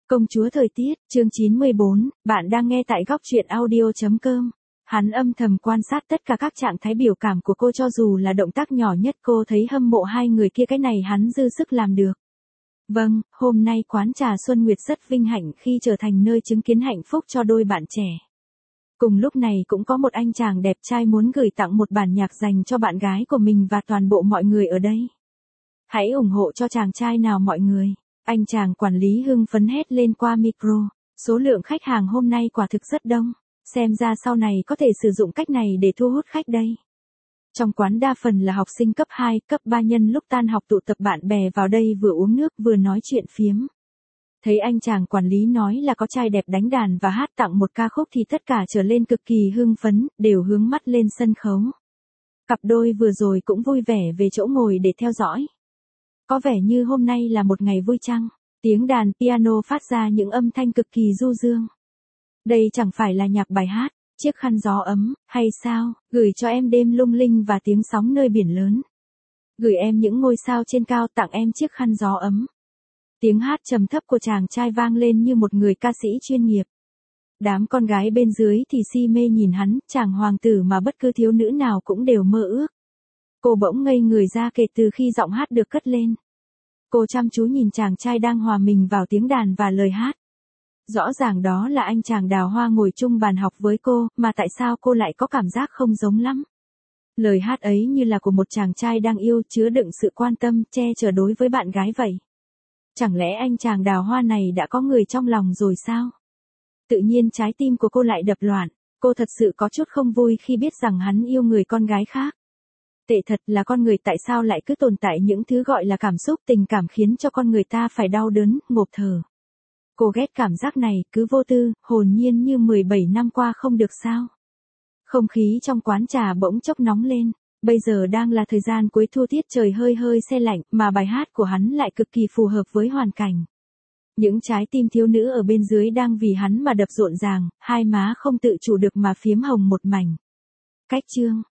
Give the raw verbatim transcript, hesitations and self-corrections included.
Công chúa thời tiết, chương chín mươi bốn, bạn đang nghe tại góc truyện audio.com. Hắn âm thầm quan sát tất cả các trạng thái biểu cảm của cô, cho dù là động tác nhỏ nhất cô thấy hâm mộ hai người kia, cái này hắn dư sức làm được. Vâng, hôm nay quán trà Xuân Nguyệt rất vinh hạnh khi trở thành nơi chứng kiến hạnh phúc cho đôi bạn trẻ. Cùng lúc này cũng có một anh chàng đẹp trai muốn gửi tặng một bản nhạc dành cho bạn gái của mình và toàn bộ mọi người ở đây. Hãy ủng hộ cho chàng trai nào mọi người. Anh chàng quản lý hưng phấn hét lên qua micro, số lượng khách hàng hôm nay quả thực rất đông, xem ra sau này có thể sử dụng cách này để thu hút khách đây. Trong quán đa phần là học sinh cấp hai, cấp ba, nhân lúc tan học tụ tập bạn bè vào đây vừa uống nước vừa nói chuyện phiếm. Thấy anh chàng quản lý nói là có trai đẹp đánh đàn và hát tặng một ca khúc thì tất cả trở lên cực kỳ hưng phấn, đều hướng mắt lên sân khấu. Cặp đôi vừa rồi cũng vui vẻ về chỗ ngồi để theo dõi. Có vẻ như hôm nay là một ngày vui chăng, tiếng đàn piano phát ra những âm thanh cực kỳ du dương. Đây chẳng phải là nhạc bài hát, chiếc khăn gió ấm, hay sao, gửi cho em đêm lung linh và tiếng sóng nơi biển lớn. Gửi em những ngôi sao trên cao, tặng em chiếc khăn gió ấm. Tiếng hát trầm thấp của chàng trai vang lên như một người ca sĩ chuyên nghiệp. Đám con gái bên dưới thì si mê nhìn hắn, chàng hoàng tử mà bất cứ thiếu nữ nào cũng đều mơ ước. Cô bỗng ngây người ra kể từ khi giọng hát được cất lên. Cô chăm chú nhìn chàng trai đang hòa mình vào tiếng đàn và lời hát. Rõ ràng đó là anh chàng Đào Hoa ngồi chung bàn học với cô, mà tại sao cô lại có cảm giác không giống lắm? Lời hát ấy như là của một chàng trai đang yêu, chứa đựng sự quan tâm, che chở đối với bạn gái vậy. Chẳng lẽ anh chàng Đào Hoa này đã có người trong lòng rồi sao? Tự nhiên trái tim của cô lại đập loạn, cô thật sự có chút không vui khi biết rằng hắn yêu người con gái khác. Tệ thật là con người tại sao lại cứ tồn tại những thứ gọi là cảm xúc tình cảm khiến cho con người ta phải đau đớn, ngộp thở. Cô ghét cảm giác này, cứ vô tư, hồn nhiên như mười bảy năm qua không được sao. Không khí trong quán trà bỗng chốc nóng lên, bây giờ đang là thời gian cuối thu, tiết trời hơi hơi se lạnh, mà bài hát của hắn lại cực kỳ phù hợp với hoàn cảnh. Những trái tim thiếu nữ ở bên dưới đang vì hắn mà đập rộn ràng, hai má không tự chủ được mà phiếm hồng một mảnh. Cách chương